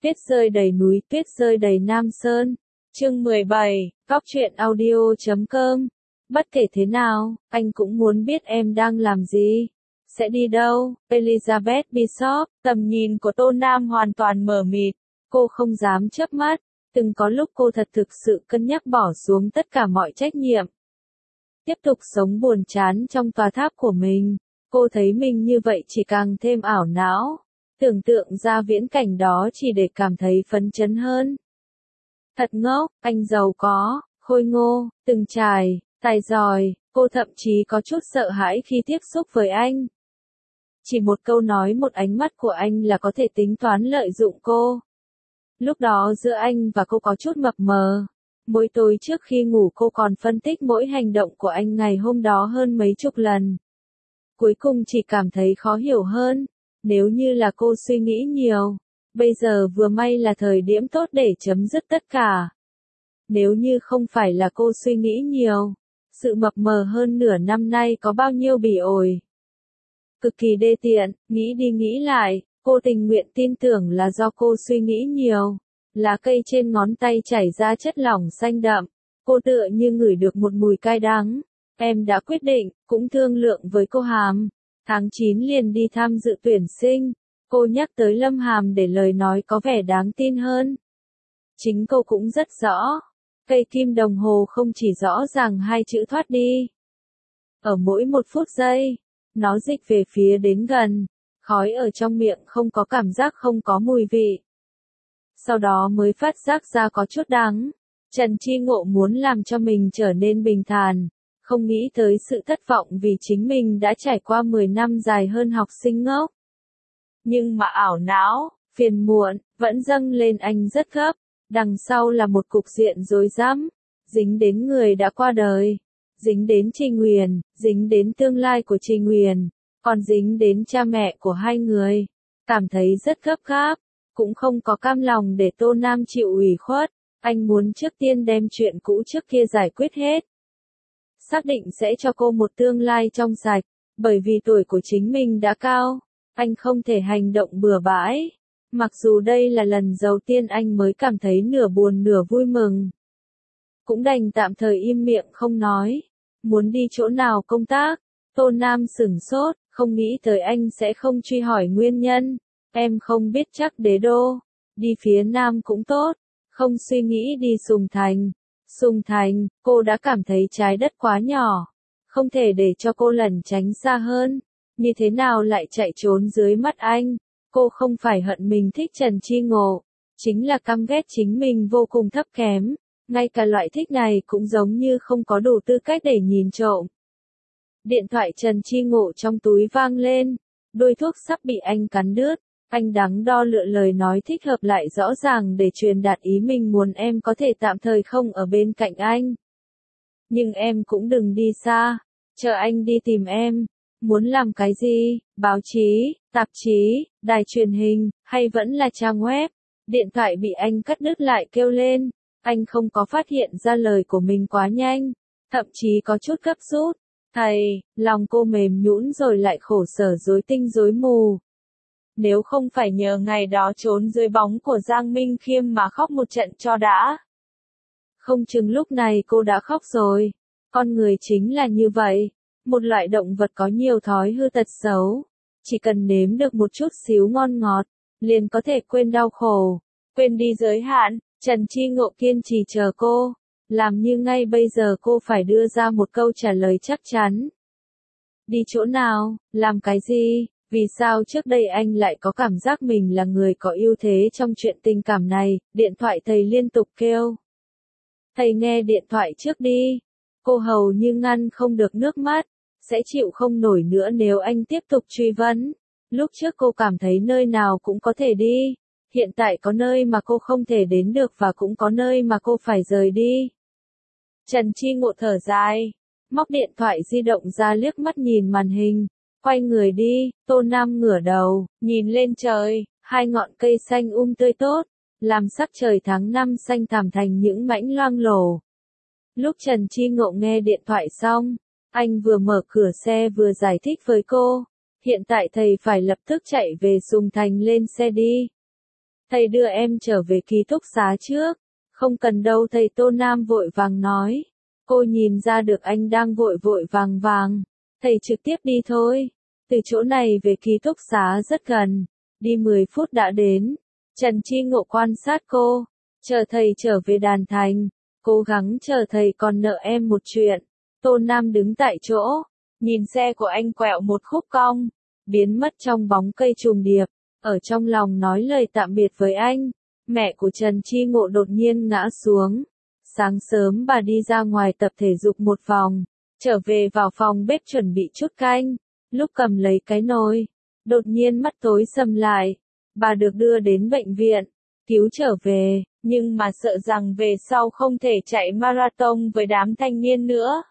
Tuyết rơi đầy núi, tuyết rơi đầy Nam Sơn. Chương 17, Góc truyện audio.com. Bất kể thế nào, anh cũng muốn biết em đang làm gì. Sẽ đi đâu? Elizabeth Bishop, tầm nhìn của Tô Nam hoàn toàn mờ mịt. Cô không dám chớp mắt. Từng có lúc cô thật thực sự cân nhắc bỏ xuống tất cả mọi trách nhiệm. Tiếp tục sống buồn chán trong tòa tháp của mình. Cô thấy mình như vậy chỉ càng thêm ảo não. Tưởng tượng ra viễn cảnh đó chỉ để cảm thấy phấn chấn hơn. Thật ngốc, anh giàu có, khôi ngô, từng trải, tài giỏi, cô thậm chí có chút sợ hãi khi tiếp xúc với anh. Chỉ một câu nói, một ánh mắt của anh là có thể tính toán lợi dụng cô. Lúc đó giữa anh và cô có chút mập mờ. Mỗi tối trước khi ngủ cô còn phân tích mỗi hành động của anh ngày hôm đó hơn mấy chục lần. Cuối cùng chỉ cảm thấy khó hiểu hơn. Nếu như là cô suy nghĩ nhiều, bây giờ vừa may là thời điểm tốt để chấm dứt tất cả. Nếu như không phải là cô suy nghĩ nhiều, sự mập mờ hơn nửa năm nay có bao nhiêu bỉ ổi. Cực kỳ đê tiện, nghĩ đi nghĩ lại, cô tình nguyện tin tưởng là do cô suy nghĩ nhiều. Lá cây trên ngón tay chảy ra chất lỏng xanh đậm, cô tựa như ngửi được một mùi cay đắng. Em đã quyết định, cũng thương lượng với cô Hàm. Tháng 9 liền đi tham dự tuyển sinh, cô nhắc tới Lâm Hàm để lời nói có vẻ đáng tin hơn. Chính cô cũng rất rõ, cây kim đồng hồ không chỉ rõ ràng hai chữ thoát đi. Ở mỗi một phút giây, nó dịch về phía đến gần, khói ở trong miệng không có cảm giác, không có mùi vị. Sau đó mới phát giác ra có chút đắng. Trần Chi Ngộ muốn làm cho mình trở nên bình thản. Không nghĩ tới sự thất vọng vì chính mình đã trải qua 10 năm dài hơn học sinh ngốc. Nhưng mà ảo não, phiền muộn, vẫn dâng lên anh rất gấp. Đằng sau là một cục diện rối rắm, dính đến người đã qua đời, dính đến Trình Nguyền, dính đến tương lai của Trình Nguyền, còn dính đến cha mẹ của hai người. Cảm thấy rất gấp gáp, cũng không có cam lòng để Tô Nam chịu ủy khuất. Anh muốn trước tiên đem chuyện cũ trước kia giải quyết hết. Xác định sẽ cho cô một tương lai trong sạch, bởi vì tuổi của chính mình đã cao, anh không thể hành động bừa bãi. Mặc dù đây là lần đầu tiên anh mới cảm thấy nửa buồn nửa vui mừng. Cũng đành tạm thời im miệng không nói. Muốn đi chỗ nào công tác? Tô Nam sửng sốt, không nghĩ tới anh sẽ không truy hỏi nguyên nhân. Em không biết chắc Đế Đô. Đi phía Nam cũng tốt, không suy nghĩ đi Sùng Thành. Sùng Thành, cô đã cảm thấy trái đất quá nhỏ, không thể để cho cô lẩn tránh xa hơn. Như thế nào lại chạy trốn dưới mắt anh? Cô không phải hận mình thích Trần Chi Ngộ, chính là căm ghét chính mình vô cùng thấp kém. Ngay cả loại thích này cũng giống như không có đủ tư cách để nhìn trộm. Điện thoại Trần Chi Ngộ trong túi vang lên, đôi thuốc sắp bị anh cắn đứt. Anh đắn đo lựa lời nói thích hợp lại rõ ràng để truyền đạt ý mình muốn em có thể tạm thời không ở bên cạnh anh. Nhưng em cũng đừng đi xa, chờ anh đi tìm em. Muốn làm cái gì? Báo chí, tạp chí, đài truyền hình, hay vẫn là trang web? Điện thoại bị anh cắt đứt lại kêu lên. Anh không có phát hiện ra lời của mình quá nhanh, thậm chí có chút gấp rút. Thầy, lòng cô mềm nhũn rồi lại khổ sở rối tinh rối mù. Nếu không phải nhờ ngày đó trốn dưới bóng của Giang Minh Khiêm mà khóc một trận cho đã. Không chừng lúc này cô đã khóc rồi. Con người chính là như vậy. Một loại động vật có nhiều thói hư tật xấu. Chỉ cần nếm được một chút xíu ngon ngọt, liền có thể quên đau khổ, quên đi giới hạn. Trần Chi Ngộ kiên trì chờ cô. Làm như ngay bây giờ cô phải đưa ra một câu trả lời chắc chắn. Đi chỗ nào? Làm cái gì? Vì sao trước đây anh lại có cảm giác mình là người có ưu thế trong chuyện tình cảm này? Điện thoại thầy liên tục kêu. Thầy nghe điện thoại trước đi. Cô hầu như ngăn không được nước mắt. Sẽ chịu không nổi nữa nếu anh tiếp tục truy vấn. Lúc trước cô cảm thấy nơi nào cũng có thể đi. Hiện tại có nơi mà cô không thể đến được và cũng có nơi mà cô phải rời đi. Trần Chi Ngộ thở dài, móc điện thoại di động ra liếc mắt nhìn màn hình. Quay người đi. Tô Nam ngửa đầu, nhìn lên trời, hai ngọn cây xanh tươi tốt, làm sắc trời tháng 5 xanh thẳm thành những mảnh loang lổ. Lúc Trần Chi Ngộ nghe điện thoại xong, anh vừa mở cửa xe vừa giải thích với cô, hiện tại thầy phải lập tức chạy về Sùng Thành lên xe đi. Thầy đưa em trở về ký túc xá trước. Không cần đâu thầy, Tô Nam vội vàng nói. Cô nhìn ra được anh đang vội vội vàng vàng. Thầy trực tiếp đi thôi. Từ chỗ này về ký túc xá rất gần. Đi 10 phút đã đến. Trần Chi Ngộ quan sát cô. Chờ thầy trở về Đàn Thành. Cố gắng chờ thầy, còn nợ em một chuyện. Tô Nam đứng tại chỗ. Nhìn xe của anh quẹo một khúc cong. Biến mất trong bóng cây trùng điệp. Ở trong lòng nói lời tạm biệt với anh. Mẹ của Trần Chi Ngộ đột nhiên ngã xuống. Sáng sớm bà đi ra ngoài tập thể dục một vòng. Trở về vào phòng bếp chuẩn bị chút canh. Lúc cầm lấy cái nồi, đột nhiên mắt tối sầm lại. Bà được đưa đến bệnh viện, cứu trở về, nhưng mà sợ rằng về sau không thể chạy marathon với đám thanh niên nữa.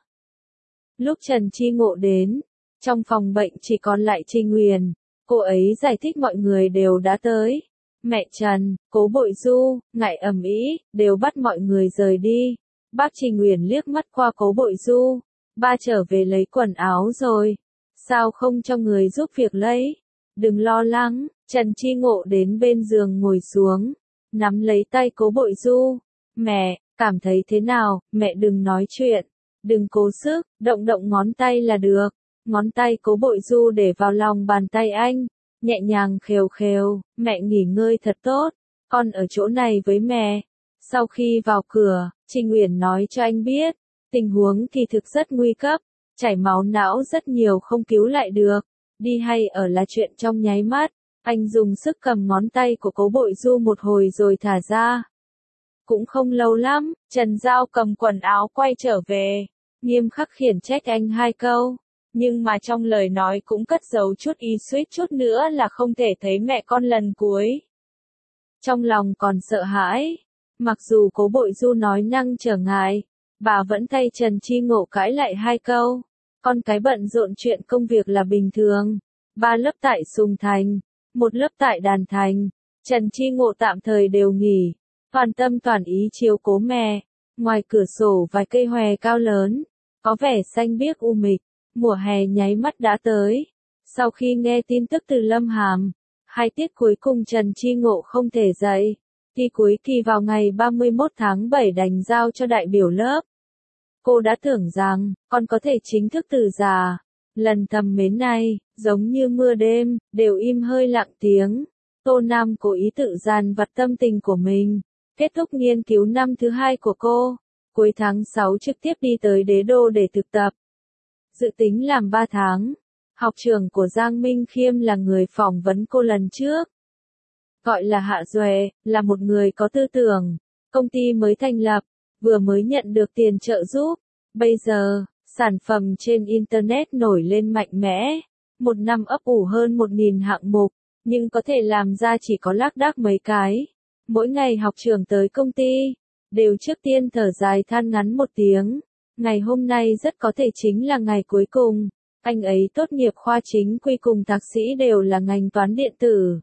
Lúc Trần Chi Ngộ đến, trong phòng bệnh chỉ còn lại Trình Huyền. Cô ấy giải thích mọi người đều đã tới. Mẹ Trần, Cố Bội Du, ngại ầm ĩ, đều bắt mọi người rời đi. Bác Trình Huyền liếc mắt qua Cố Bội Du. Ba trở về lấy quần áo rồi. Sao không cho người giúp việc lấy? Đừng lo lắng. Trần Chi Ngộ đến bên giường ngồi xuống. Nắm lấy tay Cố Bội Du. Mẹ, cảm thấy thế nào? Mẹ đừng nói chuyện. Đừng cố sức, động động ngón tay là được. Ngón tay Cố Bội Du để vào lòng bàn tay anh. Nhẹ nhàng khều khều. Mẹ nghỉ ngơi thật tốt. Con ở chỗ này với mẹ. Sau khi vào cửa, Trình Uyển nói cho anh biết. Tình huống thì thực rất nguy cấp. Chảy máu não rất nhiều, không cứu lại được. Đi hay ở là chuyện trong nháy mắt. Anh dùng sức cầm ngón tay của Cố Bội Du một hồi rồi thả ra. Cũng không lâu lắm, Trần Giao cầm quần áo quay trở về. Nghiêm khắc khiển trách anh 2 câu. Nhưng mà trong lời nói cũng cất giấu chút ý, suýt chút nữa là không thể thấy mẹ con lần cuối. Trong lòng còn sợ hãi. Mặc dù Cố Bội Du nói năng trở ngại, bà vẫn thay Trần Chi Ngộ cãi lại 2 câu. Con cái bận rộn chuyện công việc là bình thường. 3 lớp tại Sùng Thành, 1 lớp tại Đàn Thành. Trần Chi Ngộ tạm thời đều nghỉ. Toàn tâm toàn ý chiếu cố mẹ. Ngoài cửa sổ vài cây hòe cao lớn. Có vẻ xanh biếc u mịch. Mùa hè nháy mắt đã tới. Sau khi nghe tin tức từ Lâm Hàm, 2 tiết cuối cùng Trần Chi Ngộ không thể dạy. Thi cuối kỳ vào ngày 31 tháng 7 đành giao cho đại biểu lớp. Cô đã tưởng rằng, con có thể chính thức từ già. Lần thầm mến này, giống như mưa đêm, đều im hơi lặng tiếng. Tô Nam cố ý tự dàn vặt tâm tình của mình. Kết thúc nghiên cứu năm thứ 2 của cô. Cuối tháng 6 trực tiếp đi tới Đế Đô để thực tập. Dự tính làm 3 tháng. Học trưởng của Giang Minh Khiêm là người phỏng vấn cô lần trước. Gọi là Hạ Duệ, là một người có tư tưởng. Công ty mới thành lập, vừa mới nhận được tiền trợ giúp. Bây giờ, sản phẩm trên Internet nổi lên mạnh mẽ. Một năm ấp ủ hơn 1.000 hạng mục, nhưng có thể làm ra chỉ có lác đác mấy cái. Mỗi ngày học trưởng tới công ty, đều trước tiên thở dài than ngắn một tiếng. Ngày hôm nay rất có thể chính là ngày cuối cùng. Anh ấy tốt nghiệp khoa chính quy cùng thạc sĩ đều là ngành toán điện tử.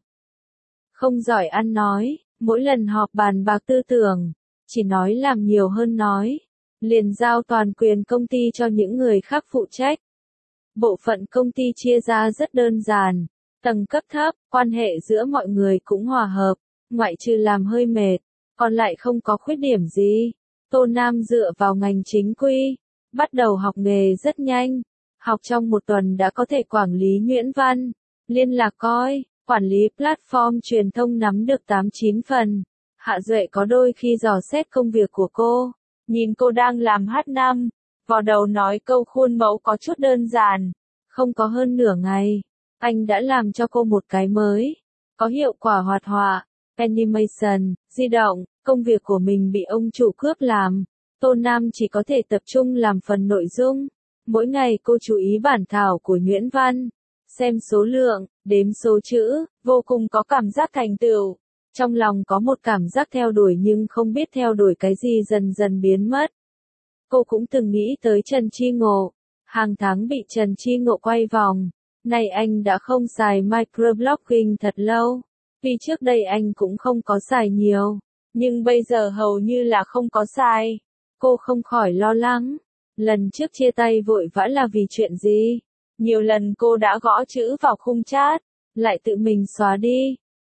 Không giỏi ăn nói, mỗi lần họp bàn bạc tư tưởng, chỉ nói làm nhiều hơn nói. Liền giao toàn quyền công ty cho những người khác phụ trách. Bộ phận công ty chia ra rất đơn giản. Tầng cấp thấp, quan hệ giữa mọi người cũng hòa hợp, ngoại trừ làm hơi mệt, còn lại không có khuyết điểm gì. Tô Nam dựa vào ngành chính quy, bắt đầu học nghề rất nhanh. Học trong 1 tuần đã có thể quản lý nhuyễn văn, liên lạc coi, quản lý platform truyền thông nắm được 8-9 phần. Hạ Duệ có đôi khi dò xét công việc của cô, nhìn cô đang làm H5, vò đầu nói câu khuôn mẫu có chút đơn giản. Không có hơn nửa ngày, anh đã làm cho cô một cái mới, có hiệu quả hoạt họa, animation, di động. Công việc của mình bị ông chủ cướp làm. Tô Nam chỉ có thể tập trung làm phần nội dung. Mỗi ngày cô chú ý bản thảo của nhuyễn văn, xem số lượng, đếm số chữ, vô cùng có cảm giác thành tựu. Trong lòng có một cảm giác theo đuổi nhưng không biết theo đuổi cái gì dần dần biến mất. Cô cũng từng nghĩ tới Trần Chi Ngộ. Hàng tháng bị Trần Chi Ngộ quay vòng. Nay anh đã không xài microblogging thật lâu. Vì trước đây anh cũng không có xài nhiều. Nhưng bây giờ hầu như là không có xài. Cô không khỏi lo lắng. Lần trước chia tay vội vã là vì chuyện gì? Nhiều lần cô đã gõ chữ vào khung chat, lại tự mình xóa đi.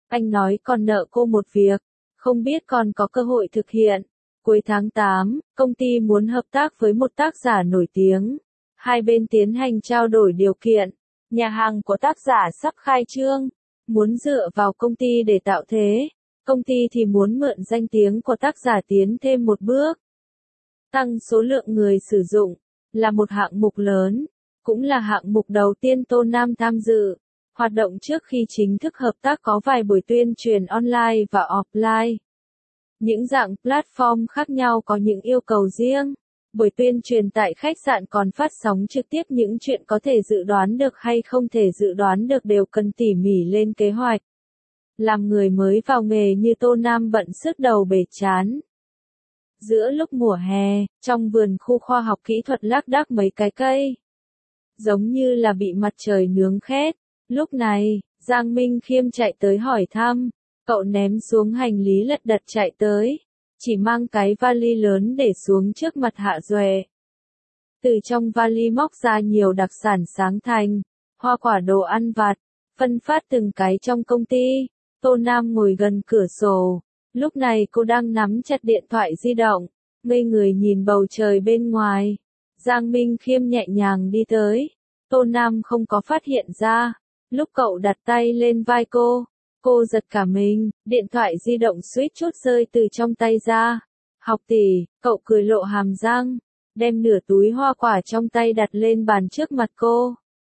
Anh nói còn nợ cô một việc, không biết còn có cơ hội thực hiện. Cuối tháng 8, công ty muốn hợp tác với một tác giả nổi tiếng. Hai bên tiến hành trao đổi điều kiện. Nhà hàng của tác giả sắp khai trương, muốn dựa vào công ty để tạo thế. Công ty thì muốn mượn danh tiếng của tác giả tiến thêm một bước. Tăng số lượng người sử dụng, là một hạng mục lớn, cũng là hạng mục đầu tiên Tô Nam tham dự. Hoạt động trước khi chính thức hợp tác có vài buổi tuyên truyền online và offline. Những dạng platform khác nhau có những yêu cầu riêng. Buổi tuyên truyền tại khách sạn còn phát sóng trực tiếp những chuyện có thể dự đoán được hay không thể dự đoán được đều cần tỉ mỉ lên kế hoạch. Làm người mới vào nghề như Tô Nam bận sức đầu bể trán. Giữa lúc mùa hè, trong vườn khu khoa học kỹ thuật lác đác mấy cái cây. Giống như là bị mặt trời nướng khét. Lúc này, Giang Minh Khiêm chạy tới hỏi thăm. Cậu ném xuống hành lý lật đật chạy tới. Chỉ mang cái vali lớn để xuống trước mặt Hạ Duệ. Từ trong vali móc ra nhiều đặc sản sáng thành, hoa quả đồ ăn vặt, phân phát từng cái trong công ty. Tô Nam ngồi gần cửa sổ. Lúc này cô đang nắm chặt điện thoại di động, ngây người nhìn bầu trời bên ngoài. Giang Minh Khiêm nhẹ nhàng đi tới. Tô Nam không có phát hiện ra. Lúc cậu đặt tay lên vai cô giật cả mình, điện thoại di động suýt chút rơi từ trong tay ra. Học tỷ, cậu cười lộ hàm răng, đem nửa túi hoa quả trong tay đặt lên bàn trước mặt cô.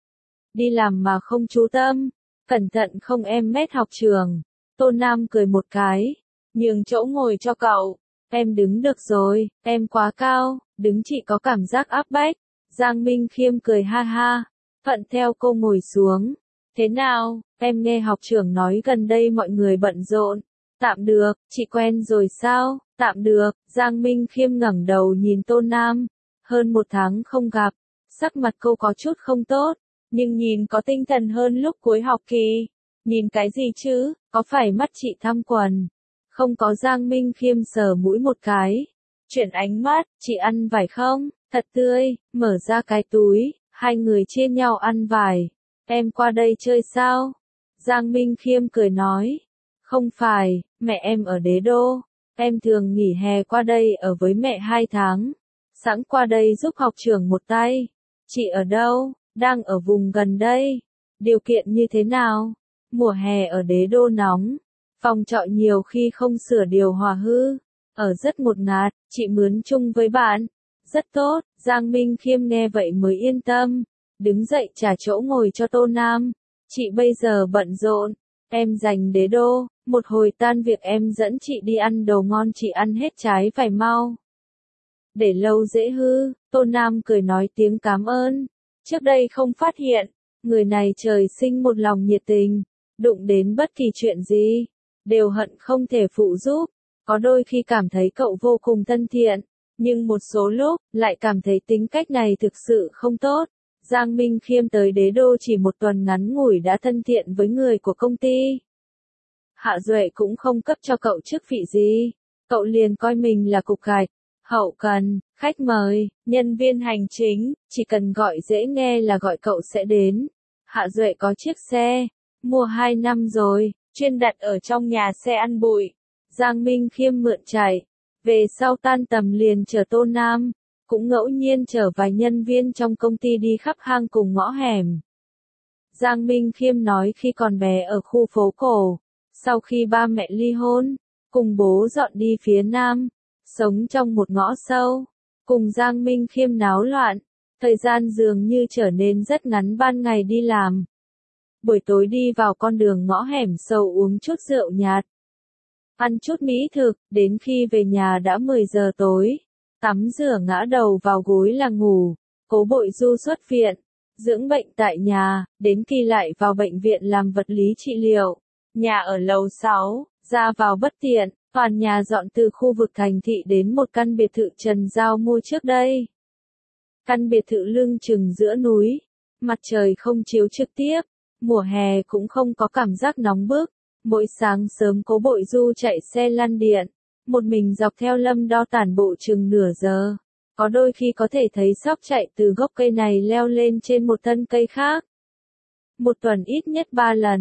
Đi làm mà không chú tâm, cẩn thận không em mét học trường. Tô Nam cười một cái, nhường chỗ ngồi cho cậu. Em đứng được rồi, em quá cao, đứng chị có cảm giác áp bách. Giang Minh Khiêm cười ha ha, thuận theo cô ngồi xuống. Thế nào, em nghe học trưởng nói gần đây mọi người bận rộn. Tạm được, chị quen rồi sao? Tạm được. Giang Minh Khiêm ngẩng đầu nhìn Tô Nam. Hơn một tháng không gặp, sắc mặt cô có chút không tốt, nhưng nhìn có tinh thần hơn lúc cuối học kỳ. Nhìn cái gì chứ, có phải mắt chị thăm quần? Không có. Giang Minh Khiêm sờ mũi một cái. Chuyển ánh mắt, chị ăn vải không? Thật tươi, mở ra cái túi, hai người chia nhau ăn vải. Em qua đây chơi sao? Giang Minh Khiêm cười nói. Không phải, mẹ em ở Đế Đô. Em thường nghỉ hè qua đây ở với mẹ 2 tháng. Sẵn qua đây giúp học trưởng một tay. Chị ở đâu? Đang ở vùng gần đây. Điều kiện như thế nào? Mùa hè ở Đế Đô nóng. Phòng trọ nhiều khi không sửa điều hòa hư. Ở rất ngột ngạt, chị mướn chung với bạn. Rất tốt. Giang Minh Khiêm nghe vậy mới yên tâm. Đứng dậy trả chỗ ngồi cho Tô Nam. Chị bây giờ bận rộn. Em dành Đế Đô. Một hồi tan việc em dẫn chị đi ăn đồ ngon, chị ăn hết trái phải mau. Để lâu dễ hư. Tô Nam cười nói tiếng cảm ơn. Trước đây không phát hiện. Người này trời sinh một lòng nhiệt tình. Đụng đến bất kỳ chuyện gì, đều hận không thể phụ giúp. Có đôi khi cảm thấy cậu vô cùng thân thiện. Nhưng một số lúc, lại cảm thấy tính cách này thực sự không tốt. Giang Minh Khiêm tới Đế Đô chỉ một tuần ngắn ngủi đã thân thiện với người của công ty. Hạ Duệ cũng không cấp cho cậu chức vị gì. Cậu liền coi mình là cục gạch, hậu cần, khách mời, nhân viên hành chính, chỉ cần gọi dễ nghe là gọi cậu sẽ đến. Hạ Duệ có chiếc xe, mua 2 năm rồi, chuyên đặt ở trong nhà xe ăn bụi. Giang Minh Khiêm mượn chạy, về sau tan tầm liền chở Tô Nam. Cũng ngẫu nhiên chở vài nhân viên trong công ty đi khắp hang cùng ngõ hẻm. Giang Minh Khiêm nói khi còn bé ở khu phố cổ, sau khi ba mẹ ly hôn, cùng bố dọn đi phía Nam, sống trong một ngõ sâu, cùng Giang Minh Khiêm náo loạn, thời gian dường như trở nên rất ngắn. Ban ngày đi làm, buổi tối đi vào con đường ngõ hẻm sâu uống chút rượu nhạt, ăn chút mỹ thực, đến khi về nhà đã 10 giờ tối. Tắm rửa ngã đầu vào gối là ngủ. Cố Bội Du xuất viện, dưỡng bệnh tại nhà, đến kỳ lại vào bệnh viện làm vật lý trị liệu. Nhà ở lầu 6, ra vào bất tiện, toàn nhà dọn từ khu vực thành thị đến một căn biệt thự Trần Giao mua trước đây. Căn biệt thự lưng chừng giữa núi, mặt trời không chiếu trực tiếp, mùa hè cũng không có cảm giác nóng bức. Mỗi sáng sớm Cố Bội Du chạy xe lăn điện, một mình dọc theo Lâm Đo tản bộ chừng nửa giờ. Có đôi khi có thể thấy sóc chạy từ gốc cây này leo lên trên một thân cây khác. Một tuần ít nhất 3 lần,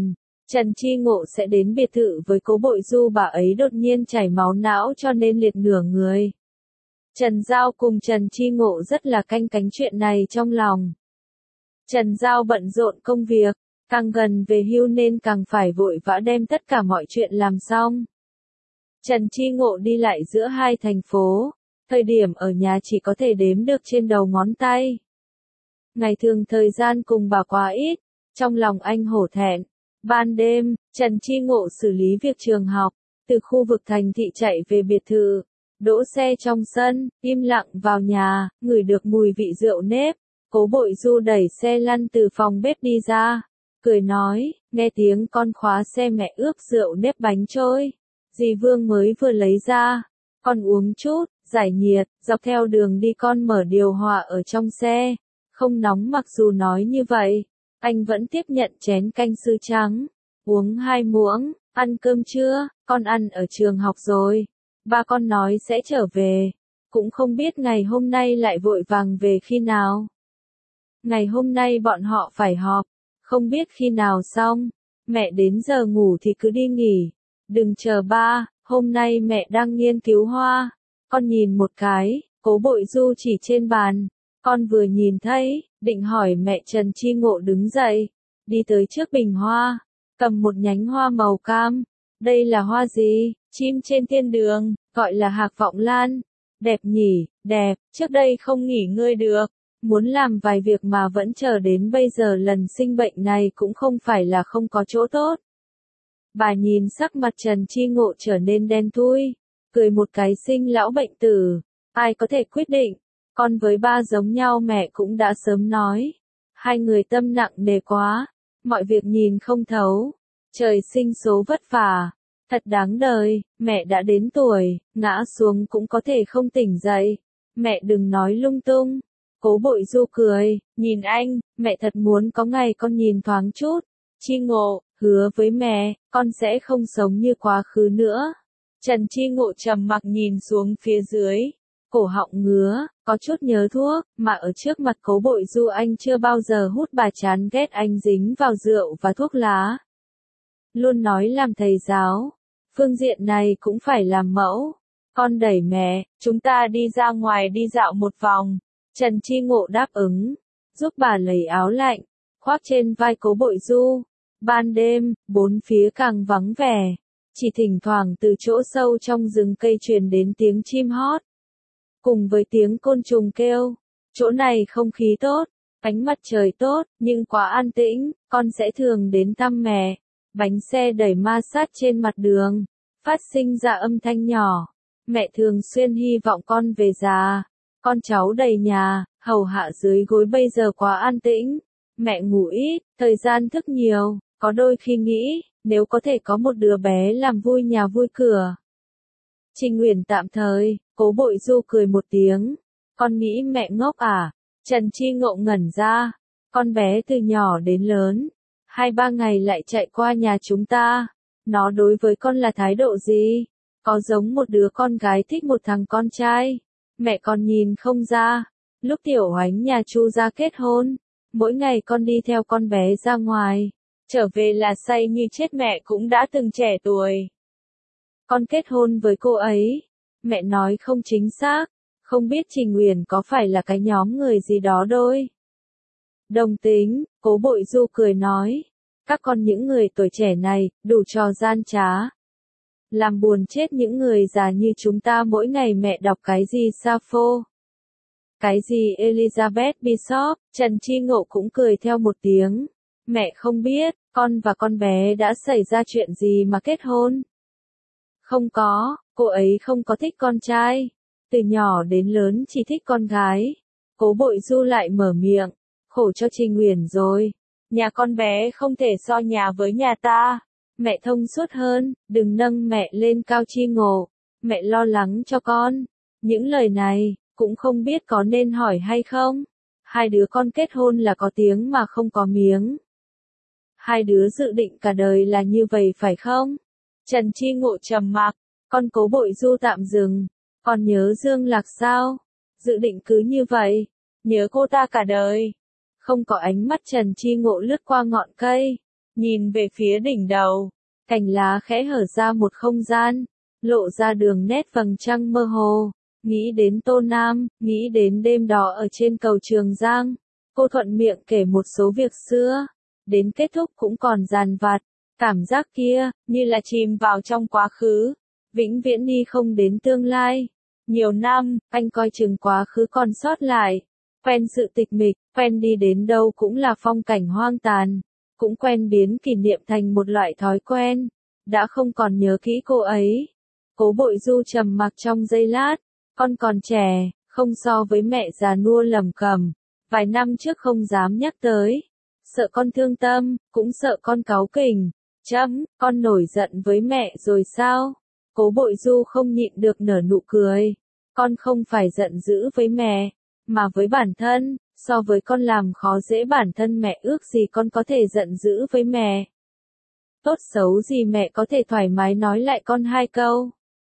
Trần Chi Ngộ sẽ đến biệt thự với Cố Bội Du, bà ấy đột nhiên chảy máu não cho nên liệt nửa người. Trần Giao cùng Trần Chi Ngộ rất là canh cánh chuyện này trong lòng. Trần Giao bận rộn công việc, càng gần về hưu nên càng phải vội vã đem tất cả mọi chuyện làm xong. Trần Chi Ngộ đi lại giữa hai thành phố, thời điểm ở nhà chỉ có thể đếm được trên đầu ngón tay. Ngày thường thời gian cùng bà quá ít, trong lòng anh hổ thẹn. Ban đêm, Trần Chi Ngộ xử lý việc trường học, từ khu vực thành thị chạy về biệt thự, đỗ xe trong sân, im lặng vào nhà, ngửi được mùi vị rượu nếp. Cố Bội Du đẩy xe lăn từ phòng bếp đi ra, cười nói, nghe tiếng con khóa xe mẹ ướp rượu nếp bánh trôi. Dì Vương mới vừa lấy ra, con uống chút, giải nhiệt, dọc theo đường đi con mở điều hòa ở trong xe, không nóng. Mặc dù nói như vậy, anh vẫn tiếp nhận chén canh sư trắng, uống 2 muỗng. Ăn cơm chưa? Con ăn ở trường học rồi, ba con nói sẽ trở về, cũng không biết ngày hôm nay lại vội vàng về khi nào. Ngày hôm nay bọn họ phải họp, không biết khi nào xong. Mẹ đến giờ ngủ thì cứ đi nghỉ, đừng chờ ba, hôm nay mẹ đang nghiên cứu hoa. Con nhìn một cái, Cố Bội Du chỉ trên bàn, con vừa nhìn thấy, định hỏi mẹ. Trần Chi Ngộ đứng dậy, đi tới trước bình hoa, cầm một nhánh hoa màu cam. Đây là hoa gì? Chim trên thiên đường, gọi là hạc vọng lan. Đẹp nhỉ, đẹp, trước đây không nghỉ ngơi được, muốn làm vài việc mà vẫn chờ đến bây giờ. Lần sinh bệnh này cũng không phải là không có chỗ tốt. Bà nhìn sắc mặt Trần Chi Ngộ trở nên đen thui, cười một cái. Sinh lão bệnh tử, ai có thể quyết định, con với ba giống nhau. Mẹ cũng đã sớm nói, hai người tâm nặng nề quá, mọi việc nhìn không thấu, trời sinh số vất vả, thật đáng đời. Mẹ đã đến tuổi, ngã xuống cũng có thể không tỉnh dậy, mẹ đừng nói lung tung. Cố Bội Du cười, nhìn anh, mẹ thật muốn có ngày con nhìn thoáng chút. Chi Ngộ, hứa với mẹ, con sẽ không sống như quá khứ nữa. Trần Chi Ngộ trầm mặc nhìn xuống phía dưới, cổ họng ngứa, có chút nhớ thuốc, mà ở trước mặt Cố Bội Du anh chưa bao giờ hút. Bà chán ghét anh dính vào rượu và thuốc lá. Luôn nói làm thầy giáo, phương diện này cũng phải làm mẫu. Con đẩy mẹ, chúng ta đi ra ngoài đi dạo một vòng. Trần Chi Ngộ đáp ứng, giúp bà lấy áo lạnh, khoác trên vai Cố Bội Du. Ban đêm, bốn phía càng vắng vẻ, chỉ thỉnh thoảng từ chỗ sâu trong rừng cây truyền đến tiếng chim hót, cùng với tiếng côn trùng kêu. Chỗ này không khí tốt, ánh mặt trời tốt, nhưng quá an tĩnh. Con sẽ thường đến thăm mẹ. Bánh xe đẩy ma sát trên mặt đường, phát sinh ra âm thanh nhỏ. Mẹ thường xuyên hy vọng con về già. Con cháu đầy nhà, hầu hạ dưới gối bây giờ quá an tĩnh. Mẹ ngủ ít, thời gian thức nhiều, có đôi khi nghĩ, nếu có thể có một đứa bé làm vui nhà vui cửa. Trình Uyển tạm thời. Cố Bội Du cười một tiếng, con nghĩ mẹ ngốc à? Trần Chi Ngộ ngẩn ra, con bé từ nhỏ đến lớn, 2-3 ngày lại chạy qua nhà chúng ta, nó đối với con là thái độ gì? Có giống một đứa con gái thích một thằng con trai? Mẹ còn nhìn không ra, lúc Tiểu Oánh nhà Chu gia kết hôn, mỗi ngày con đi theo con bé ra ngoài, trở về là say như chết. Mẹ cũng đã từng trẻ tuổi. Con kết hôn với cô ấy. Mẹ nói không chính xác, không biết Trình Uyển có phải là cái nhóm người gì đó đôi đồng tính. Cố Bội Du cười nói, các con những người tuổi trẻ này, đủ trò gian trá, làm buồn chết những người già như chúng ta. Mỗi ngày mẹ đọc cái gì Sappho, cái gì Elizabeth Bishop. Trần Chi Ngộ cũng cười theo một tiếng, mẹ không biết, con và con bé đã xảy ra chuyện gì mà kết hôn. Không có, cô ấy không có thích con trai, từ nhỏ đến lớn chỉ thích con gái. Cố Bội Du lại mở miệng, khổ cho Trình Uyển rồi, nhà con bé không thể so nhà với nhà ta. Mẹ thông suốt hơn, đừng nâng mẹ lên cao. Chi Ngộ, mẹ lo lắng cho con. Những lời này, cũng không biết có nên hỏi hay không. Hai đứa con kết hôn là có tiếng mà không có miếng. Hai đứa dự định cả đời là như vậy phải không? Trần Chi Ngộ trầm mặc, con. Cố Bội Du tạm dừng, còn nhớ Dương Lạc sao? Dự định cứ như vậy, nhớ cô ta cả đời. Không có. Ánh mắt Trần Chi Ngộ lướt qua ngọn cây, nhìn về phía đỉnh đầu, cành lá khẽ hở ra một không gian, lộ ra đường nét vầng trăng mơ hồ. Nghĩ đến Tô Nam, nghĩ đến đêm đó ở trên cầu Trường Giang, cô thuận miệng kể một số việc xưa, đến kết thúc cũng còn dàn vặt, cảm giác kia, như là chìm vào trong quá khứ, vĩnh viễn đi không đến tương lai. Nhiều năm, anh coi chừng quá khứ còn sót lại, quen sự tịch mịch, quen đi đến đâu cũng là phong cảnh hoang tàn, cũng quen biến kỷ niệm thành một loại thói quen, đã không còn nhớ kỹ cô ấy. Cố Bội Du trầm mặc trong giây lát, con còn trẻ, không so với mẹ già nua lẩm cẩm, vài năm trước không dám nhắc tới, sợ con thương tâm, cũng sợ con cáu kỉnh. Con nổi giận với mẹ rồi sao? Cố Bội Du không nhịn được nở nụ cười. Con không phải giận dữ với mẹ, mà với bản thân, so với con làm khó dễ bản thân mẹ ước gì con có thể giận dữ với mẹ. Tốt xấu gì mẹ có thể thoải mái nói lại con hai câu.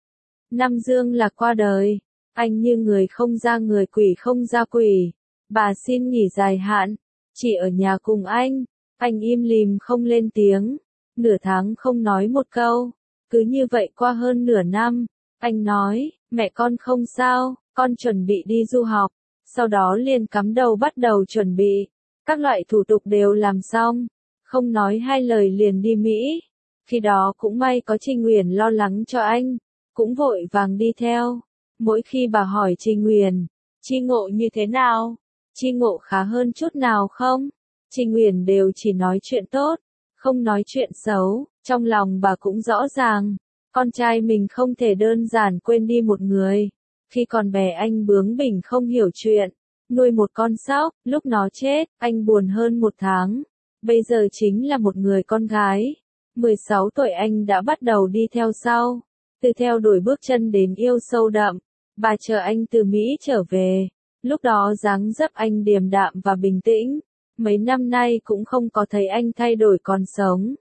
Năm Dương là qua đời, anh như người không ra người quỷ không ra quỷ. Bà xin nghỉ dài hạn, chỉ ở nhà cùng anh im lìm không lên tiếng, nửa tháng không nói một câu, cứ như vậy qua hơn nửa năm, anh nói, mẹ con không sao, con chuẩn bị đi du học, sau đó liền cắm đầu bắt đầu chuẩn bị, các loại thủ tục đều làm xong, không nói hai lời liền đi Mỹ, khi đó cũng may có Trình Uyển lo lắng cho anh, cũng vội vàng đi theo, mỗi khi bà hỏi Trình Uyển, Chi Ngộ như thế nào? Chi Ngộ khá hơn chút nào không? Trình Uyển đều chỉ nói chuyện tốt, không nói chuyện xấu, trong lòng bà cũng rõ ràng, con trai mình không thể đơn giản quên đi một người. Khi còn bé anh bướng bỉnh không hiểu chuyện, nuôi một con sóc, lúc nó chết, anh buồn hơn một tháng. Bây giờ chính là một người con gái. 16 tuổi anh đã bắt đầu đi theo sau, từ theo đuổi bước chân đến yêu sâu đậm. Bà chờ anh từ Mỹ trở về. Lúc đó dáng dấp anh điềm đạm và bình tĩnh, mấy năm nay cũng không có thấy anh thay đổi còn sống.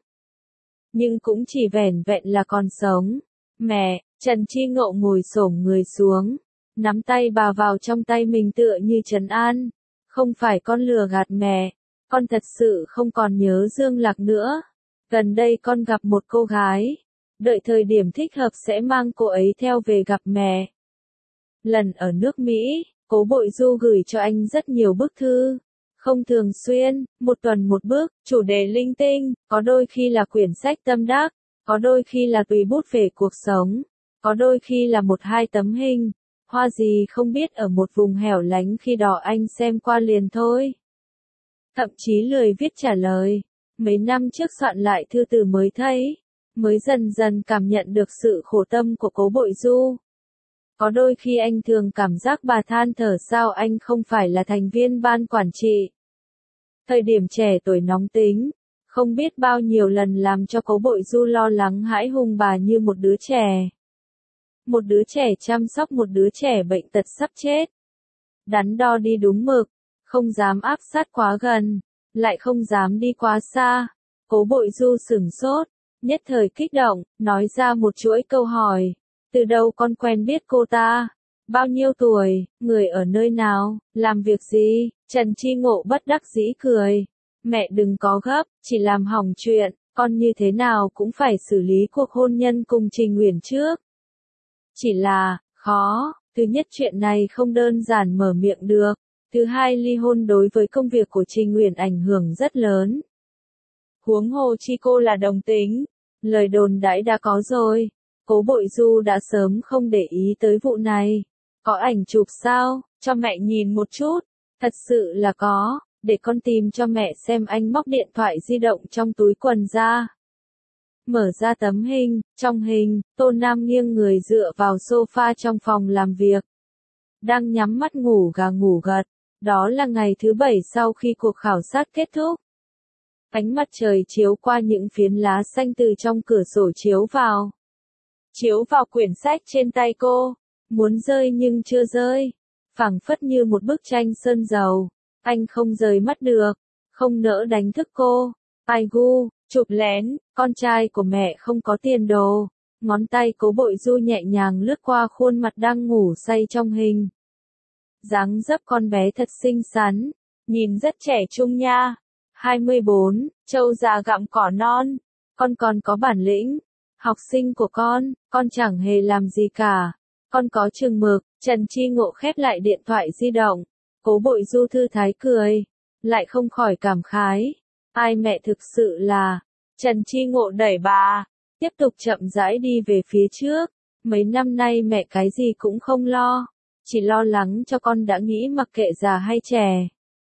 Nhưng cũng chỉ vẻn vẹn là còn sống. Mẹ, Trần Chi Ngộ ngồi xổm người xuống, nắm tay bà vào trong tay mình tựa như trấn an. Không phải con lừa gạt mẹ, con thật sự không còn nhớ Dương Lạc nữa. Gần đây con gặp một cô gái, đợi thời điểm thích hợp sẽ mang cô ấy theo về gặp mẹ. Lần ở nước Mỹ, Cố Bội Du gửi cho anh rất nhiều bức thư, không thường xuyên, một tuần một bức, chủ đề linh tinh, có đôi khi là quyển sách tâm đắc, có đôi khi là tùy bút về cuộc sống, có đôi khi là một hai tấm hình, hoa gì không biết ở một vùng hẻo lánh khi đó anh xem qua liền thôi. Thậm chí lười viết trả lời, mấy năm trước soạn lại thư từ mới thấy, mới dần dần cảm nhận được sự khổ tâm của Cố Bội Du. Có đôi khi anh thường cảm giác bà than thở sao anh không phải là thành viên ban quản trị. Thời điểm trẻ tuổi nóng tính, không biết bao nhiêu lần làm cho Cố Bội Du lo lắng hãi hùng bà như một đứa trẻ. Một đứa trẻ chăm sóc một đứa trẻ bệnh tật sắp chết. Đắn đo đi đúng mực, không dám áp sát quá gần, lại không dám đi quá xa. Cố Bội Du sửng sốt, nhất thời kích động, nói ra một chuỗi câu hỏi. Từ đâu con quen biết cô ta? Bao nhiêu tuổi? Người ở nơi nào? Làm việc gì? Trần Chi Ngộ bất đắc dĩ cười. Mẹ đừng có gấp, chỉ làm hỏng chuyện, con như thế nào cũng phải xử lý cuộc hôn nhân cùng Trình Uyển trước. Chỉ là, khó, thứ nhất chuyện này không đơn giản mở miệng được, thứ hai ly hôn đối với công việc của Trình Uyển ảnh hưởng rất lớn. Huống hồ chi cô là đồng tính, lời đồn đãi đã có rồi. Cố Bội Du đã sớm không để ý tới vụ này. Có ảnh chụp sao? Cho mẹ nhìn một chút. Thật sự là có, để con tìm cho mẹ xem. Anh móc điện thoại di động trong túi quần ra. Mở ra tấm hình, trong hình, Tô Nam nghiêng người dựa vào sofa trong phòng làm việc. Đang nhắm mắt ngủ gà ngủ gật. Đó là ngày thứ 7 sau khi cuộc khảo sát kết thúc. Ánh mặt trời chiếu qua những phiến lá xanh từ trong cửa sổ chiếu vào. Chiếu vào quyển sách trên tay cô, muốn rơi nhưng chưa rơi, phảng phất như một bức tranh sơn dầu, anh không rời mắt được, không nỡ đánh thức cô. Ai gu, chụp lén, con trai của mẹ không có tiền đồ, ngón tay Cố Bội Du nhẹ nhàng lướt qua khuôn mặt đang ngủ say trong hình. Dáng dấp con bé thật xinh xắn, nhìn rất trẻ trung nha, 24, trâu già gặm cỏ non. Con còn có bản lĩnh. Học sinh của con chẳng hề làm gì cả. Con có chừng mực. Trần Chi Ngộ khép lại điện thoại di động. Cố Bội Du thư thái cười. Lại không khỏi cảm khái. Ai mẹ thực sự là. Trần Chi Ngộ đẩy bà. Tiếp tục chậm rãi đi về phía trước. Mấy năm nay mẹ cái gì cũng không lo. Chỉ lo lắng cho con đã nghĩ mặc kệ già hay trẻ.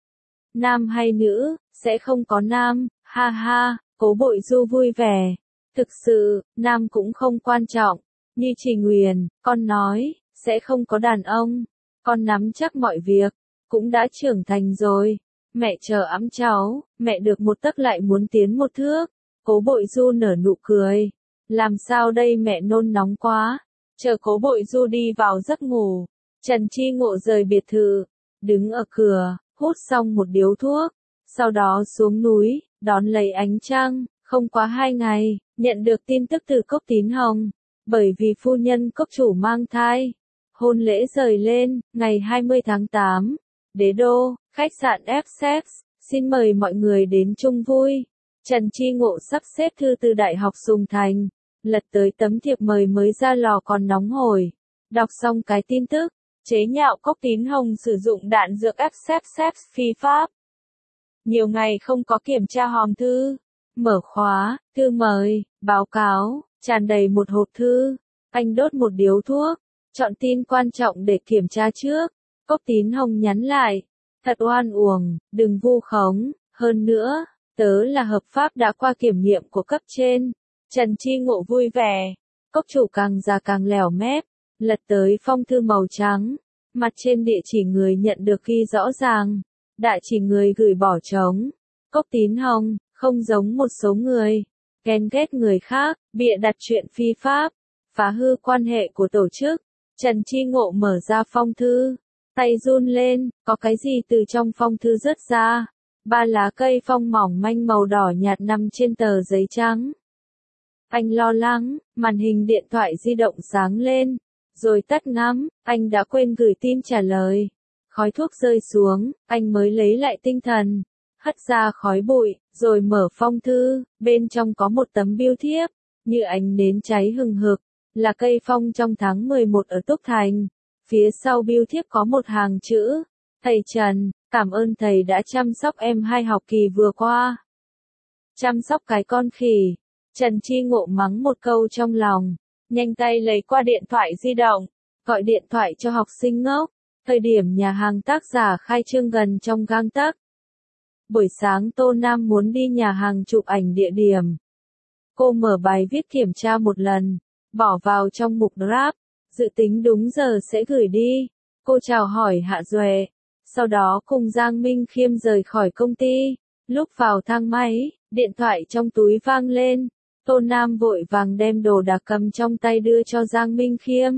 Nam hay nữ, sẽ không có nam, ha ha, Cố Bội Du vui vẻ. Thực sự, nam cũng không quan trọng. Như Trình Nguyền, con nói, sẽ không có đàn ông. Con nắm chắc mọi việc, cũng đã trưởng thành rồi. Mẹ chờ ẵm cháu, mẹ được một tấc lại muốn tiến một thước. Cố Bội Du nở nụ cười. Làm sao đây mẹ nôn nóng quá. Chờ Cố Bội Du đi vào giấc ngủ. Trần Chi Ngộ rời biệt thự, đứng ở cửa, hút xong một điếu thuốc, sau đó xuống núi, đón lấy ánh trăng. Không quá 2 ngày, nhận được tin tức từ Cốc Tín Hồng, bởi vì phu nhân Cốc chủ mang thai. Hôn lễ rời lên, ngày 20 tháng 8, Đế Đô, khách sạn Essex, xin mời mọi người đến chung vui. Trần Chi Ngộ sắp xếp thư từ Đại học Sùng Thành, lật tới tấm thiệp mời mới ra lò còn nóng hổi. Đọc xong cái tin tức, chế nhạo Cốc Tín Hồng sử dụng đạn dược Essex phi pháp. Nhiều ngày không có kiểm tra hòm thư. Mở khóa, thư mời, báo cáo, tràn đầy một hộp thư. Anh đốt một điếu thuốc, chọn tin quan trọng để kiểm tra trước. Cốc Tín Hồng nhắn lại. Thật oan uổng, đừng vu khống. Hơn nữa, tớ là hợp pháp đã qua kiểm nghiệm của cấp trên. Trần Chi Ngộ vui vẻ. Cốc chủ càng già càng lẻo mép. Lật tới phong thư màu trắng. Mặt trên địa chỉ người nhận được ghi rõ ràng. Đại chỉ người gửi bỏ trống. Cốc Tín Hồng, không giống một số người. Ghen ghét người khác, bịa đặt chuyện phi pháp. Phá hư quan hệ của tổ chức. Trần Chi Ngộ mở ra phong thư. Tay run lên, có cái gì từ trong phong thư rớt ra. 3 lá cây phong mỏng manh màu đỏ nhạt nằm trên tờ giấy trắng. Anh lo lắng, màn hình điện thoại di động sáng lên. Rồi tắt ngắm, anh đã quên gửi tin trả lời. Khói thuốc rơi xuống, anh mới lấy lại tinh thần. Hất ra khói bụi, rồi mở phong thư, bên trong có một tấm bưu thiếp, như ánh nến cháy hừng hực, là cây phong trong tháng 11 ở Túc Thành. Phía sau bưu thiếp có một hàng chữ, thầy Trần, cảm ơn thầy đã chăm sóc em 2 học kỳ vừa qua. Chăm sóc cái con khỉ. Trần Chi Ngộ mắng một câu trong lòng, nhanh tay lấy qua điện thoại di động, gọi điện thoại cho học sinh ngốc. Thời điểm nhà hàng tác giả khai trương gần trong gang tấc. Buổi sáng Tô Nam muốn đi nhà hàng chụp ảnh địa điểm. Cô mở bài viết kiểm tra một lần, bỏ vào trong mục Grab, dự tính đúng giờ sẽ gửi đi. Cô chào hỏi Hạ Duệ, sau đó cùng Giang Minh Khiêm rời khỏi công ty. Lúc vào thang máy, điện thoại trong túi vang lên. Tô Nam vội vàng đem đồ đạc cầm trong tay đưa cho Giang Minh Khiêm.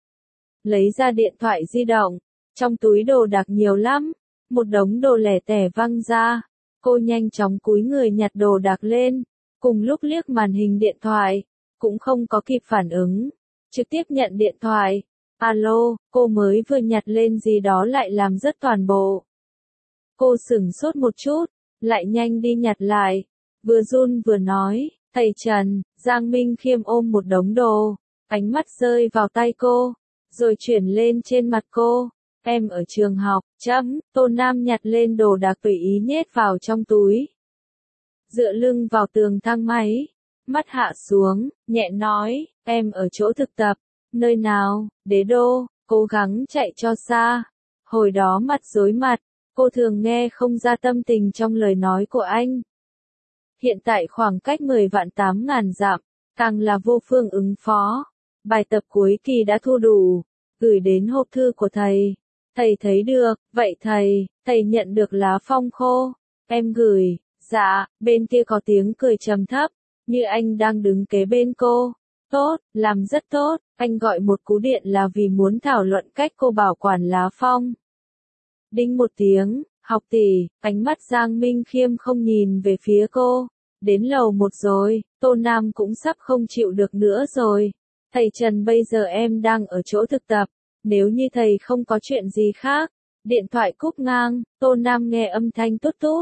Lấy ra điện thoại di động, trong túi đồ đạc nhiều lắm, một đống đồ lẻ tẻ văng ra. Cô nhanh chóng cúi người nhặt đồ đạc lên, cùng lúc liếc màn hình điện thoại, cũng không có kịp phản ứng, trực tiếp nhận điện thoại. Alo, cô mới vừa nhặt lên gì đó lại làm rớt toàn bộ. Cô sửng sốt một chút, lại nhanh đi nhặt lại, vừa run vừa nói, thầy Trần. Giang Minh Khiêm ôm một đống đồ, ánh mắt rơi vào tay cô, rồi chuyển lên trên mặt cô. Em ở trường học, Tô Nam nhặt lên đồ đạc tùy ý nhét vào trong túi. Dựa lưng vào tường thang máy, mắt hạ xuống, nhẹ nói, em ở chỗ thực tập. Nơi nào? Đế Đô, cố gắng chạy cho xa. Hồi đó mặt rối mặt, cô thường nghe không ra tâm tình trong lời nói của anh. Hiện tại khoảng cách 10 vạn 8 ngàn dặm, càng là vô phương ứng phó. Bài tập cuối kỳ đã thu đủ, gửi đến hộp thư của thầy. Thầy thấy được, vậy thầy nhận được lá phong khô. Em gửi, dạ, bên kia có tiếng cười trầm thấp, như anh đang đứng kế bên cô. Tốt, làm rất tốt, anh gọi một cú điện là vì muốn thảo luận cách cô bảo quản lá phong. Đinh một tiếng, học tỷ, ánh mắt Giang Minh Khiêm không nhìn về phía cô. Đến lầu 1 rồi, Tô Nam cũng sắp không chịu được nữa rồi. Thầy Trần bây giờ em đang ở chỗ thực tập, nếu như thầy không có chuyện gì khác. Điện thoại cúp ngang, Tô Nam nghe âm thanh tút tút.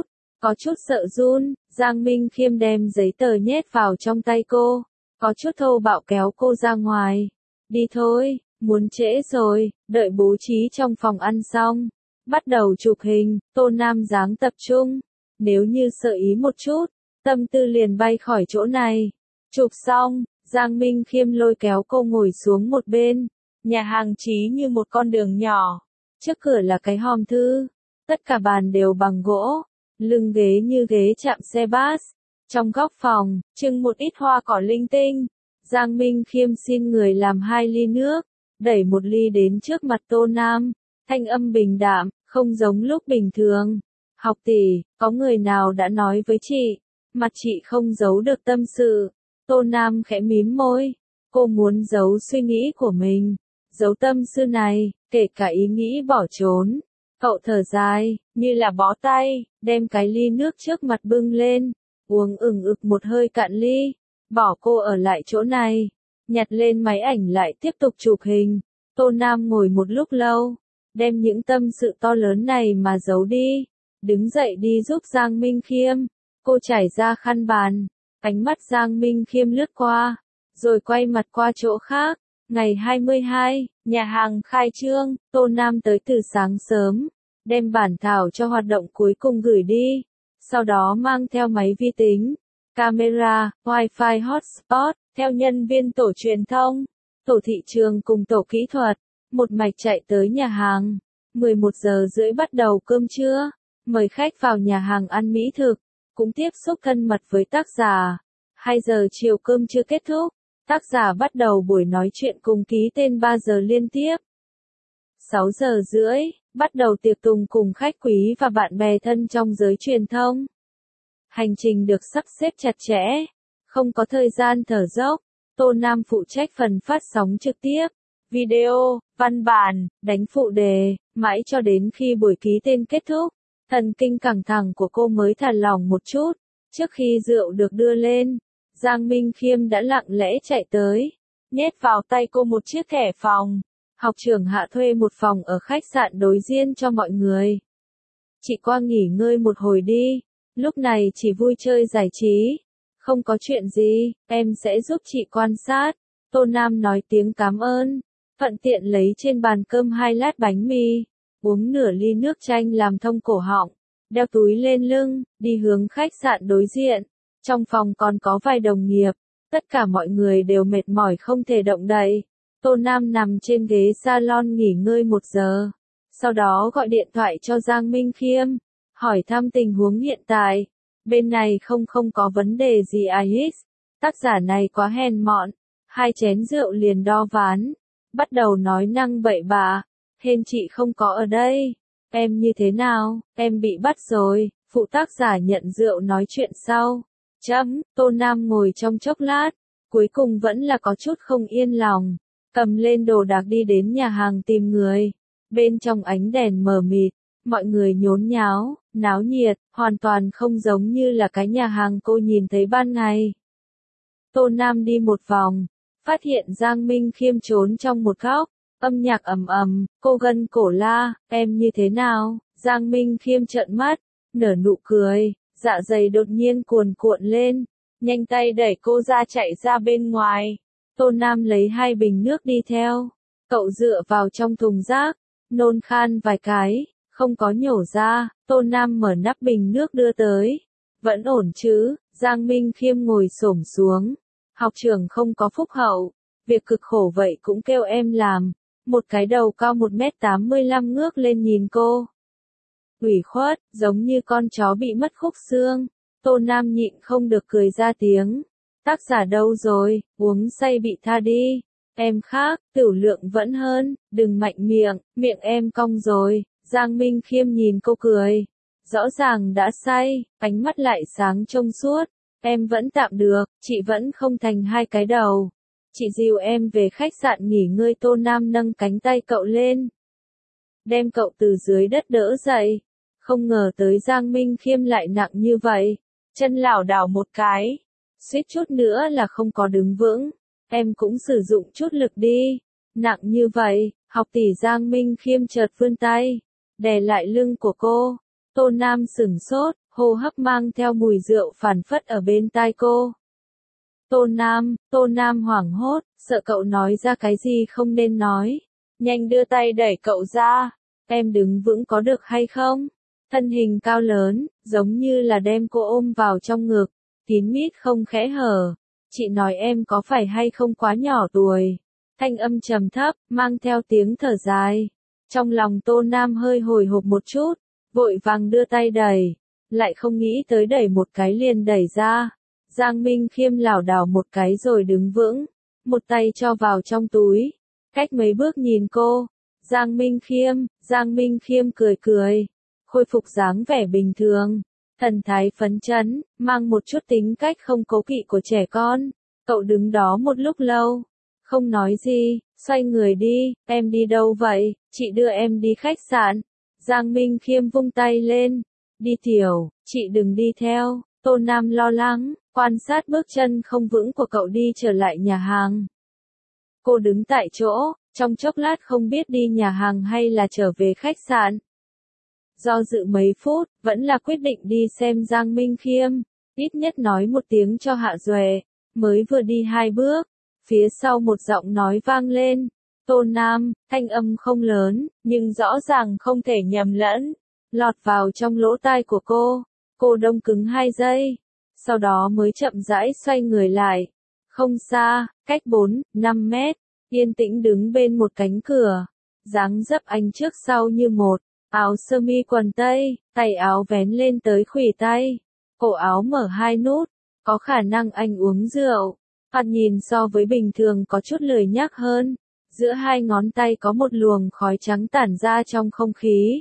Có chút sợ run, Giang Minh Khiêm đem giấy tờ nhét vào trong tay cô, có chút thô bạo kéo cô ra ngoài. Đi thôi, muốn trễ rồi, đợi bố trí trong phòng ăn xong. Bắt đầu chụp hình, Tô Nam dáng tập trung. Nếu như sợ ý một chút, tâm tư liền bay khỏi chỗ này. Chụp xong, Giang Minh Khiêm lôi kéo cô ngồi xuống một bên. Nhà hàng trí như một con đường nhỏ. Trước cửa là cái hòm thư. Tất cả bàn đều bằng gỗ. Lưng ghế như ghế chạm xe bus. Trong góc phòng, trưng một ít hoa cỏ linh tinh. Giang Minh Khiêm xin người làm 2 ly nước, đẩy một ly đến trước mặt Tô Nam. Thanh âm bình đạm, không giống lúc bình thường. Học tỷ, có người nào đã nói với chị? Mặt chị không giấu được tâm sự. Tô Nam khẽ mím môi. Cô muốn giấu suy nghĩ của mình. Giấu tâm sự này, kể cả ý nghĩ bỏ trốn. Cậu thở dài, như là bó tay, đem cái ly nước trước mặt bưng lên. Uống ừng ực một hơi cạn ly. Bỏ cô ở lại chỗ này. Nhặt lên máy ảnh lại tiếp tục chụp hình. Tô Nam ngồi một lúc lâu. Đem những tâm sự to lớn này mà giấu đi. Đứng dậy đi giúp Giang Minh Khiêm. Cô trải ra khăn bàn. Ánh mắt Giang Minh Khiêm lướt qua. Rồi quay mặt qua chỗ khác. Ngày 22, nhà hàng khai trương. Tô Nam tới từ sáng sớm. Đem bản thảo cho hoạt động cuối cùng gửi đi. Sau đó mang theo máy vi tính, camera, wifi hotspot, theo nhân viên tổ truyền thông, tổ thị trường cùng tổ kỹ thuật, một mạch chạy tới nhà hàng. 11 giờ rưỡi bắt đầu cơm trưa, mời khách vào nhà hàng ăn mỹ thực, cũng tiếp xúc thân mật với tác giả. 2 giờ chiều cơm trưa kết thúc, tác giả bắt đầu buổi nói chuyện cùng ký tên 3 giờ liên tiếp. 6 giờ rưỡi, bắt đầu tiệc tùng cùng khách quý và bạn bè thân trong giới truyền thông. Hành trình được sắp xếp chặt chẽ, không có thời gian thở dốc. Tô Nam phụ trách phần phát sóng trực tiếp, video, văn bản, đánh phụ đề, mãi cho đến khi buổi ký tên kết thúc. Thần kinh căng thẳng của cô mới thả lỏng một chút. Trước khi rượu được đưa lên, Giang Minh Khiêm đã lặng lẽ chạy tới, nhét vào tay cô một chiếc thẻ phòng. Học trưởng Hạ thuê một phòng ở khách sạn đối diện cho mọi người. Chị qua nghỉ ngơi một hồi đi, lúc này chỉ vui chơi giải trí. Không có chuyện gì, em sẽ giúp chị quan sát. Tô Nam nói tiếng cảm ơn, thuận tiện lấy trên bàn cơm 2 lát bánh mì, uống nửa ly nước chanh làm thông cổ họng, đeo túi lên lưng, đi hướng khách sạn đối diện. Trong phòng còn có vài đồng nghiệp, tất cả mọi người đều mệt mỏi không thể động đậy. Tô Nam nằm trên ghế salon nghỉ ngơi 1 giờ, sau đó gọi điện thoại cho Giang Minh Khiêm, hỏi thăm tình huống hiện tại. Bên này không có vấn đề gì Ais, tác giả này quá hèn mọn, 2 chén rượu liền đo ván, bắt đầu nói năng bậy bạ, hên chị không có ở đây, em như thế nào, em bị bắt rồi, phụ tác giả nhận rượu nói chuyện sau. Tô Nam ngồi trong chốc lát, cuối cùng vẫn là có chút không yên lòng, cầm lên đồ đạc đi đến nhà hàng tìm người. Bên trong ánh đèn mờ mịt, mọi người nhốn nháo, náo nhiệt, hoàn toàn không giống như là cái nhà hàng cô nhìn thấy ban ngày. Tô Nam đi một vòng, phát hiện Giang Minh Khiêm trốn trong một góc, âm nhạc ầm ầm, cô gân cổ la, em như thế nào? Giang Minh Khiêm trợn mắt, nở nụ cười, dạ dày đột nhiên cuồn cuộn lên, nhanh tay đẩy cô ra chạy ra bên ngoài. Tô Nam lấy 2 bình nước đi theo, cậu dựa vào trong thùng rác, nôn khan vài cái, không có nhổ ra. Tô Nam mở nắp bình nước đưa tới, vẫn ổn chứ? Giang Minh Khiêm ngồi xổm xuống, học trưởng không có phúc hậu, việc cực khổ vậy cũng kêu em làm. Một cái đầu cao 1m85 ngước lên nhìn cô, ủy khuất, giống như con chó bị mất khúc xương. Tô Nam nhịn không được cười ra tiếng. Tác giả đâu rồi, uống say bị tha đi. Em khác, tửu lượng vẫn hơn, đừng mạnh miệng, miệng em cong rồi. Giang Minh Khiêm nhìn cô cười. Rõ ràng đã say, ánh mắt lại sáng trông suốt. Em vẫn tạm được, chị vẫn không thành 2 cái đầu. Chị dìu em về khách sạn nghỉ ngơi. Tô Nam nâng cánh tay cậu lên, đem cậu từ dưới đất đỡ dậy. Không ngờ tới Giang Minh Khiêm lại nặng như vậy. Chân lảo đảo một cái, suýt chút nữa là không có đứng vững. Em cũng sử dụng chút lực đi. Nặng như vậy, học tỷ. Giang Minh Khiêm chợt vươn tay, đè lại lưng của cô. Tô Nam sửng sốt, hô hấp mang theo mùi rượu phảng phất ở bên tai cô. Tô Nam hoảng hốt, sợ cậu nói ra cái gì không nên nói. Nhanh đưa tay đẩy cậu ra, em đứng vững có được hay không? Thân hình cao lớn, giống như là đem cô ôm vào trong ngực, kín mít không khẽ hở. Chị nói em có phải hay không quá nhỏ tuổi? Thanh âm trầm thấp, mang theo tiếng thở dài. Trong lòng Tô Nam hơi hồi hộp một chút, vội vàng đưa tay đẩy, lại không nghĩ tới đẩy một cái liền đẩy ra. Giang Minh Khiêm lảo đảo một cái rồi đứng vững, một tay cho vào trong túi, cách mấy bước nhìn cô. Giang Minh Khiêm cười cười, khôi phục dáng vẻ bình thường, thần thái phấn chấn, mang một chút tính cách không cố kỵ của trẻ con. Cậu đứng đó một lúc lâu, không nói gì, xoay người đi. Em đi đâu vậy? Chị đưa em đi khách sạn. Giang Minh Khiêm vung tay lên, đi tiểu, chị đừng đi theo. Tô Nam lo lắng, quan sát bước chân không vững của cậu đi trở lại nhà hàng. Cô đứng tại chỗ, trong chốc lát không biết đi nhà hàng hay là trở về khách sạn. Do dự mấy phút, vẫn là quyết định đi xem Giang Minh Khiêm, ít nhất nói một tiếng cho Hạ Duệ. Mới vừa đi 2 bước, phía sau một giọng nói vang lên. Tô Nam, thanh âm không lớn, nhưng rõ ràng không thể nhầm lẫn, lọt vào trong lỗ tai của cô. Cô đông cứng 2 giây, sau đó mới chậm rãi xoay người lại. Không xa, cách 4-5 mét, yên tĩnh đứng bên một cánh cửa. Dáng dấp anh trước sau như một, áo sơ mi quần tây, tay áo vén lên tới khuỷu tay, cổ áo mở 2 nút, có khả năng anh uống rượu. Thoạt nhìn so với bình thường có chút lười nhác hơn, giữa 2 ngón tay có một luồng khói trắng tản ra trong không khí.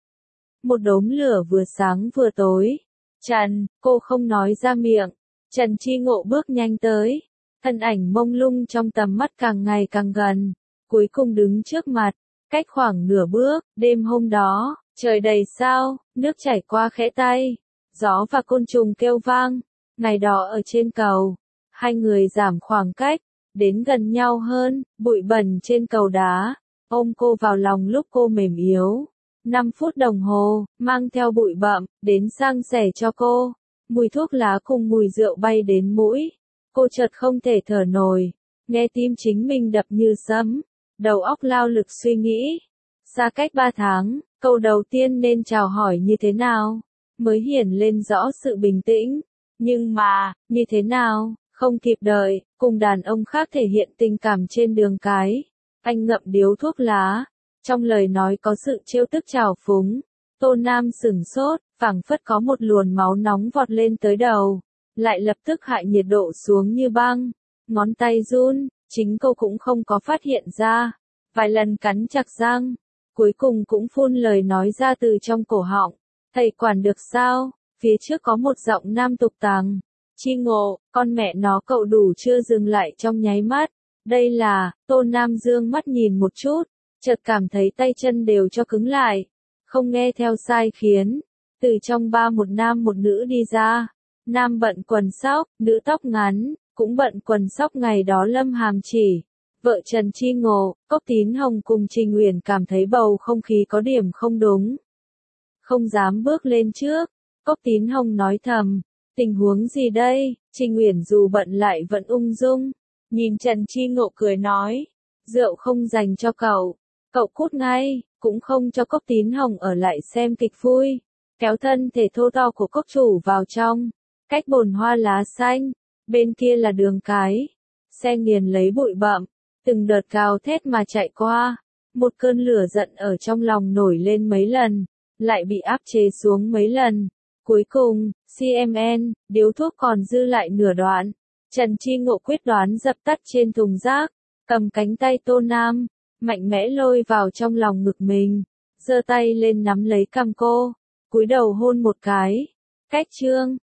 Một đốm lửa vừa sáng vừa tối. Trần, cô không nói ra miệng. Trần Chi Ngộ bước nhanh tới, thân ảnh mông lung trong tầm mắt càng ngày càng gần, cuối cùng đứng trước mặt, cách khoảng nửa bước. Đêm hôm đó, trời đầy sao, nước chảy qua khẽ tay, gió và côn trùng kêu vang. Ngày đó ở trên cầu, 2 người giảm khoảng cách, đến gần nhau hơn, bụi bẩn trên cầu đá, ôm cô vào lòng lúc cô mềm yếu. 5 phút đồng hồ, mang theo bụi bặm, đến sang sẻ cho cô. Mùi thuốc lá cùng mùi rượu bay đến mũi. Cô chợt không thể thở nổi, nghe tim chính mình đập như sấm, đầu óc lao lực suy nghĩ. Xa cách 3 tháng, câu đầu tiên nên chào hỏi như thế nào, mới hiển lên rõ sự bình tĩnh. Nhưng mà, như thế nào, không kịp đợi, cùng đàn ông khác thể hiện tình cảm trên đường cái. Anh ngậm điếu thuốc lá, trong lời nói có sự trêu tức trào phúng. Tô Nam sửng sốt, phảng phất có một luồng máu nóng vọt lên tới đầu, lại lập tức hạ nhiệt độ xuống như băng. Ngón tay run, chính cô cũng không có phát hiện ra. Vài lần cắn chặt răng, cuối cùng cũng phun lời nói ra từ trong cổ họng. Thầy quản được sao? Phía trước có một giọng nam tục tằng. Chi Ngộ, con mẹ nó cậu đủ chưa? Dừng lại trong nháy mắt. Đây là, Tô Nam dương mắt nhìn một chút, chợt cảm thấy tay chân đều cho cứng lại. Không nghe theo sai khiến. Từ trong ba một nam một nữ đi ra. Nam bận quần sóc, nữ tóc ngắn, cũng bận quần sóc ngày đó Lâm Hàm chỉ. Vợ Trần Chi Ngộ, Cốc Tín Hồng cùng Trình Uyển cảm thấy bầu không khí có điểm không đúng. Không dám bước lên trước. Cốc Tín Hồng nói thầm, tình huống gì đây? Trình Uyển dù bận lại vẫn ung dung, nhìn Trần Chi Ngộ cười nói, rượu không dành cho cậu, cậu cút ngay, cũng không cho Cốc Tín Hồng ở lại xem kịch vui, kéo thân thể thô to của cốc chủ vào trong, cách bồn hoa lá xanh, bên kia là đường cái, xe nghiền lấy bụi bặm, từng đợt gào thét mà chạy qua, một cơn lửa giận ở trong lòng nổi lên mấy lần, lại bị áp chế xuống mấy lần. Cuối cùng, CMN, điếu thuốc còn dư lại nửa đoạn. Trần Chi Ngộ quyết đoán dập tắt trên thùng rác, cầm cánh tay Tô Nam, mạnh mẽ lôi vào trong lòng ngực mình, giơ tay lên nắm lấy cằm cô, cúi đầu hôn một cái. Cách chương